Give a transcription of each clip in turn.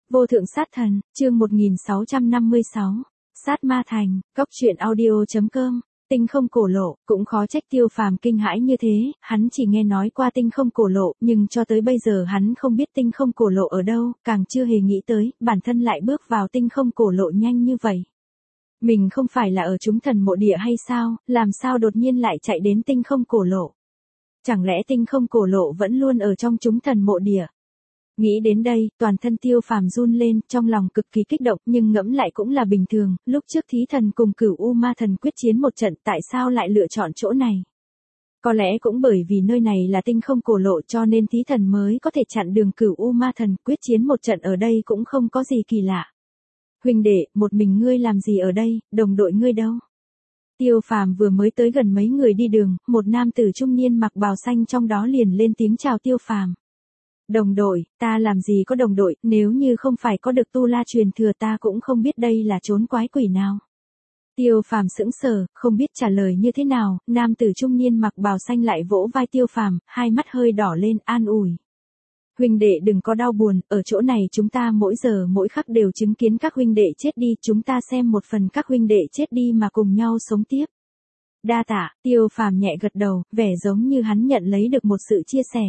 Vô thượng sát thần, chương 1656. Sát ma thành, Cốc truyện audio.com. Tinh không cổ lộ, cũng khó trách Tiêu Phàm kinh hãi như thế, hắn chỉ nghe nói qua tinh không cổ lộ, nhưng cho tới bây giờ hắn không biết tinh không cổ lộ ở đâu, càng chưa hề nghĩ tới, bản thân lại bước vào tinh không cổ lộ nhanh như vậy. Mình không phải là ở chúng thần mộ địa hay sao, làm sao đột nhiên lại chạy đến tinh không cổ lộ? Chẳng lẽ tinh không cổ lộ vẫn luôn ở trong chúng thần mộ địa? Nghĩ đến đây, toàn thân Tiêu Phàm run lên, trong lòng cực kỳ kích động, nhưng ngẫm lại cũng là bình thường, lúc trước thí thần cùng Cửu U Ma Thần quyết chiến một trận, tại sao lại lựa chọn chỗ này? Có lẽ cũng bởi vì nơi này là tinh không cổ lộ cho nên thí thần mới có thể chặn đường Cửu U Ma Thần quyết chiến một trận ở đây cũng không có gì kỳ lạ. Huynh đệ, một mình ngươi làm gì ở đây, đồng đội ngươi đâu? Tiêu Phàm vừa mới tới gần mấy người đi đường, một nam tử trung niên mặc bào xanh trong đó liền lên tiếng chào Tiêu Phàm. Đồng đội, ta làm gì có đồng đội, nếu như không phải có được tu la truyền thừa ta cũng không biết đây là chốn quái quỷ nào. Tiêu Phàm sững sờ, không biết trả lời như thế nào, nam tử trung niên mặc bào xanh lại vỗ vai Tiêu Phàm, hai mắt hơi đỏ lên, an ủi. Huynh đệ đừng có đau buồn, ở chỗ này chúng ta mỗi giờ mỗi khắc đều chứng kiến các huynh đệ chết đi, chúng ta xem một phần các huynh đệ chết đi mà cùng nhau sống tiếp. Đa tạ, Tiêu Phàm nhẹ gật đầu, vẻ giống như hắn nhận lấy được một sự chia sẻ.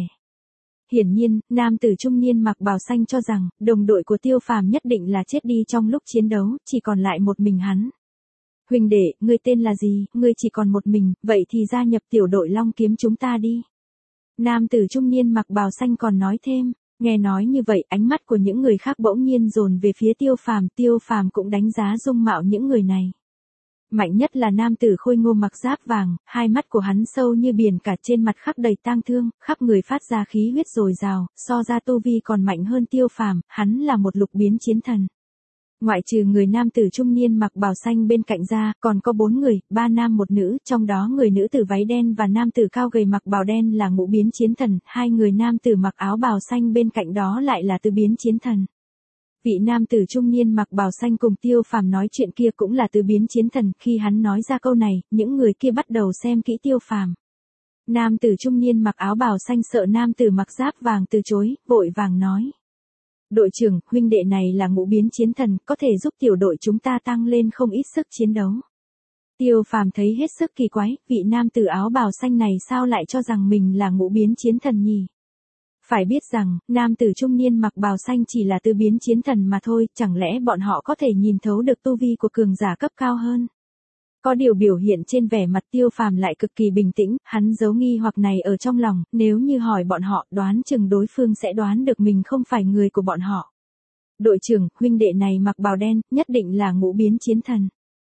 Hiển nhiên, nam tử trung niên mặc bào xanh cho rằng, đồng đội của Tiêu Phàm nhất định là chết đi trong lúc chiến đấu, chỉ còn lại một mình hắn. Huynh đệ, ngươi tên là gì, ngươi chỉ còn một mình, vậy thì gia nhập tiểu đội Long Kiếm chúng ta đi. Nam tử trung niên mặc bào xanh còn nói thêm, nghe nói như vậy ánh mắt của những người khác bỗng nhiên dồn về phía Tiêu Phàm cũng đánh giá dung mạo những người này. Mạnh nhất là nam tử khôi ngô mặc giáp vàng, hai mắt của hắn sâu như biển cả trên mặt khắc đầy tang thương, khắp người phát ra khí huyết dồi dào, so ra tu vi còn mạnh hơn Tiêu Phàm, hắn là một lục biến chiến thần. Ngoại trừ người nam tử trung niên mặc bào xanh bên cạnh ra, còn có 4 người, 3 nam 1 nữ, trong đó người nữ tử váy đen và nam tử cao gầy mặc bào đen là ngũ biến chiến thần, 2 người nam tử mặc áo bào xanh bên cạnh đó lại là tứ biến chiến thần. Vị nam tử trung niên mặc bào xanh cùng Tiêu Phàm nói chuyện kia cũng là tứ biến chiến thần, khi hắn nói ra câu này, những người kia bắt đầu xem kỹ Tiêu Phàm. Nam tử trung niên mặc áo bào xanh sợ nam tử mặc giáp vàng từ chối, vội vàng nói. Đội trưởng, huynh đệ này là ngũ biến chiến thần, có thể giúp tiểu đội chúng ta tăng lên không ít sức chiến đấu. Tiêu Phàm thấy hết sức kỳ quái, vị nam tử áo bào xanh này sao lại cho rằng mình là ngũ biến chiến thần nhỉ? Phải biết rằng, nam tử trung niên mặc bào xanh chỉ là tứ biến chiến thần mà thôi, chẳng lẽ bọn họ có thể nhìn thấu được tu vi của cường giả cấp cao hơn? Có điều biểu hiện trên vẻ mặt Tiêu Phàm lại cực kỳ bình tĩnh, hắn giấu nghi hoặc này ở trong lòng, nếu như hỏi bọn họ, đoán chừng đối phương sẽ đoán được mình không phải người của bọn họ. Đội trưởng, huynh đệ này mặc bào đen, nhất định là ngũ biến chiến thần.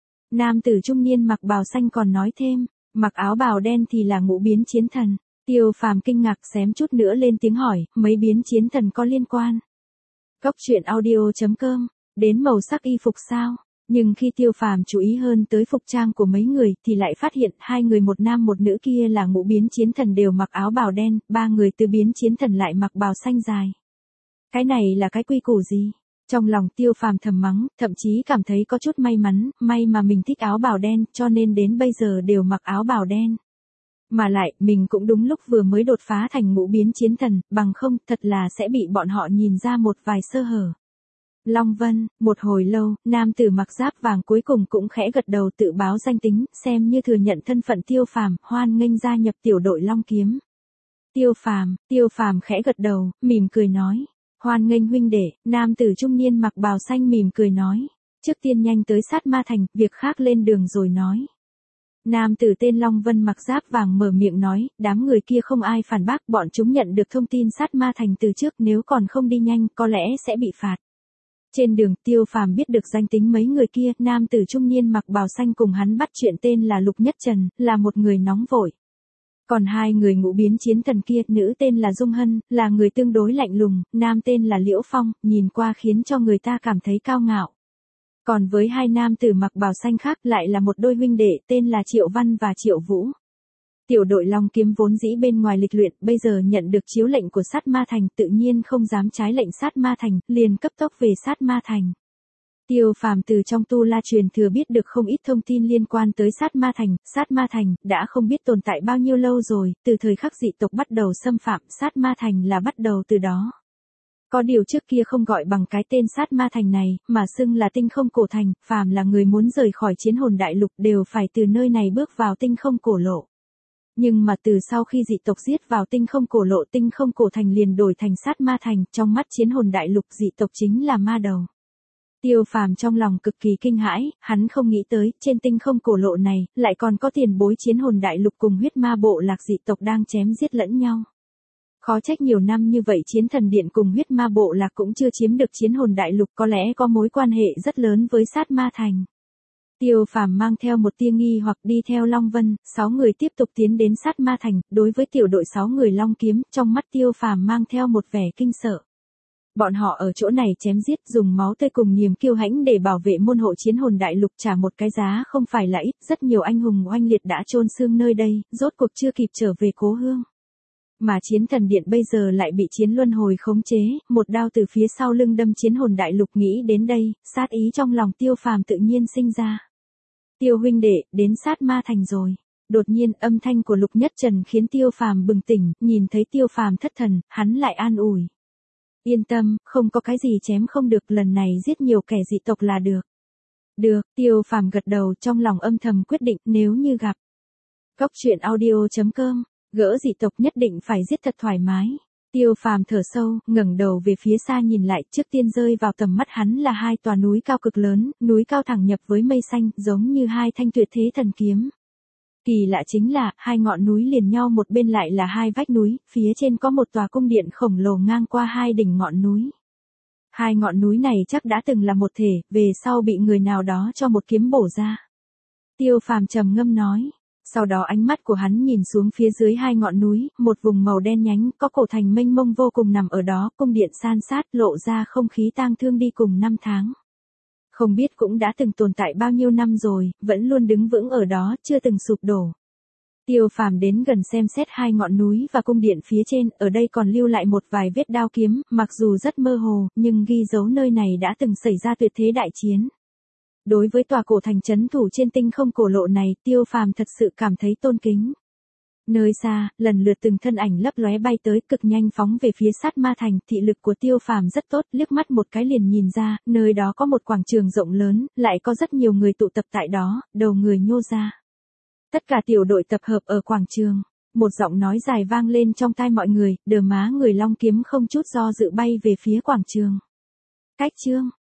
Nam tử trung niên mặc bào xanh còn nói thêm, mặc áo bào đen thì là ngũ biến chiến thần. Tiêu Phàm kinh ngạc xém chút nữa lên tiếng hỏi, mấy biến chiến thần có liên quan? Cốc truyện audio.com, đến màu sắc y phục sao? Nhưng khi Tiêu Phàm chú ý hơn tới phục trang của mấy người thì lại phát hiện 2 người một nam một nữ kia là ngũ biến chiến thần đều mặc áo bào đen, 3 người tứ biến chiến thần lại mặc bào xanh dài. Cái này là cái quy củ gì? Trong lòng Tiêu Phàm thầm mắng, thậm chí cảm thấy có chút may mắn, may mà mình thích áo bào đen cho nên đến bây giờ đều mặc áo bào đen. Mà lại, mình cũng đúng lúc vừa mới đột phá thành ngũ biến chiến thần, bằng không thật là sẽ bị bọn họ nhìn ra một vài sơ hở. Long Vân, một hồi lâu, nam tử mặc giáp vàng cuối cùng cũng khẽ gật đầu tự báo danh tính, xem như thừa nhận thân phận Tiêu Phàm, hoan nghênh gia nhập tiểu đội Long Kiếm. Tiêu Phàm khẽ gật đầu, mỉm cười nói, hoan nghênh huynh đệ, nam tử trung niên mặc bào xanh mỉm cười nói, trước tiên nhanh tới Sát Ma Thành, việc khác lên đường rồi nói. Nam tử tên Long Vân mặc giáp vàng mở miệng nói, đám người kia không ai phản bác, bọn chúng nhận được thông tin Sát Ma Thành từ trước, nếu còn không đi nhanh có lẽ sẽ bị phạt. Trên đường, Tiêu Phàm biết được danh tính mấy người kia, nam tử trung niên mặc bào xanh cùng hắn bắt chuyện tên là Lục Nhất Trần, là một người nóng vội. Còn 2 người ngũ biến chiến thần kia, nữ tên là Dung Hân, là người tương đối lạnh lùng, nam tên là Liễu Phong, nhìn qua khiến cho người ta cảm thấy cao ngạo. Còn với 2 nam tử mặc bào xanh khác lại là một đôi huynh đệ tên là Triệu Văn và Triệu Vũ. Tiểu đội Long Kiếm vốn dĩ bên ngoài lịch luyện, bây giờ nhận được chiếu lệnh của Sát Ma Thành tự nhiên không dám trái lệnh Sát Ma Thành, liền cấp tốc về Sát Ma Thành. Tiêu Phàm từ trong tu la truyền thừa biết được không ít thông tin liên quan tới Sát Ma Thành, đã không biết tồn tại bao nhiêu lâu rồi, từ thời khắc dị tộc bắt đầu xâm phạm, Sát Ma Thành là bắt đầu từ đó. Có điều trước kia không gọi bằng cái tên sát ma thành này, mà xưng là tinh không cổ thành, phàm là người muốn rời khỏi chiến hồn đại lục đều phải từ nơi này bước vào tinh không cổ lộ. Nhưng mà từ sau khi dị tộc giết vào tinh không cổ lộ, tinh không cổ thành liền đổi thành sát ma thành, trong mắt chiến hồn đại lục dị tộc chính là ma đầu. Tiêu Phàm trong lòng cực kỳ kinh hãi, hắn không nghĩ tới, trên tinh không cổ lộ này, lại còn có tiền bối chiến hồn đại lục cùng huyết ma bộ lạc dị tộc đang chém giết lẫn nhau. Khó trách nhiều năm như vậy chiến thần điện cùng huyết ma bộ lạc cũng chưa chiếm được chiến hồn đại lục, có lẽ có mối quan hệ rất lớn với sát ma thành. Tiêu Phàm mang theo một tia nghi hoặc đi theo Long Vân, 6 người tiếp tục tiến đến sát ma thành, đối với tiểu đội 6 người Long Kiếm, trong mắt Tiêu Phàm mang theo một vẻ kinh sợ. Bọn họ ở chỗ này chém giết, dùng máu tươi cùng niềm kiêu hãnh để bảo vệ môn hộ chiến hồn đại lục, trả một cái giá không phải là ít, rất nhiều anh hùng oanh liệt đã chôn xương nơi đây, rốt cuộc chưa kịp trở về cố hương. Mà chiến thần điện bây giờ lại bị chiến luân hồi khống chế, một đao từ phía sau lưng đâm chiến hồn đại lục, nghĩ đến đây, sát ý trong lòng Tiêu Phàm tự nhiên sinh ra. Tiêu huynh đệ, đến sát ma thành rồi. Đột nhiên âm thanh của Lục Nhất Trần khiến Tiêu Phàm bừng tỉnh, nhìn thấy Tiêu Phàm thất thần, hắn lại an ủi. Yên tâm, không có cái gì chém không được, lần này giết nhiều kẻ dị tộc là được. Được, Tiêu Phàm gật đầu, trong lòng âm thầm quyết định, nếu như gặp Cốc Truyện Audio.com, gỡ dị tộc nhất định phải giết thật thoải mái. Tiêu Phàm thở sâu, ngẩng đầu về phía xa nhìn lại, trước tiên rơi vào tầm mắt hắn là hai tòa núi cao cực lớn, núi cao thẳng nhập với mây xanh, giống như hai thanh tuyệt thế thần kiếm. Kỳ lạ chính là, hai ngọn núi liền nhau một bên lại là hai vách núi, phía trên có một tòa cung điện khổng lồ ngang qua hai đỉnh ngọn núi. Hai ngọn núi này chắc đã từng là một thể, về sau bị người nào đó cho một kiếm bổ ra. Tiêu Phàm trầm ngâm nói. Sau đó ánh mắt của hắn nhìn xuống phía dưới hai ngọn núi, một vùng màu đen nhánh, có cổ thành mênh mông vô cùng nằm ở đó, cung điện san sát, lộ ra không khí tang thương đi cùng năm tháng. Không biết cũng đã từng tồn tại bao nhiêu năm rồi, vẫn luôn đứng vững ở đó, chưa từng sụp đổ. Tiêu Phàm đến gần xem xét hai ngọn núi và cung điện phía trên, ở đây còn lưu lại một vài vết đao kiếm, mặc dù rất mơ hồ, nhưng ghi dấu nơi này đã từng xảy ra tuyệt thế đại chiến. Đối với tòa cổ thành trấn thủ trên tinh không cổ lộ này, Tiêu Phàm thật sự cảm thấy tôn kính. Nơi xa, lần lượt từng thân ảnh lấp lóe bay tới, cực nhanh phóng về phía sát ma thành, thị lực của Tiêu Phàm rất tốt, liếc mắt một cái liền nhìn ra, nơi đó có một quảng trường rộng lớn, lại có rất nhiều người tụ tập tại đó, đầu người nhô ra. Tất cả tiểu đội tập hợp ở quảng trường. Một giọng nói dài vang lên trong tai mọi người, đờ má người Long Kiếm không chút do dự bay về phía quảng trường. Cách chương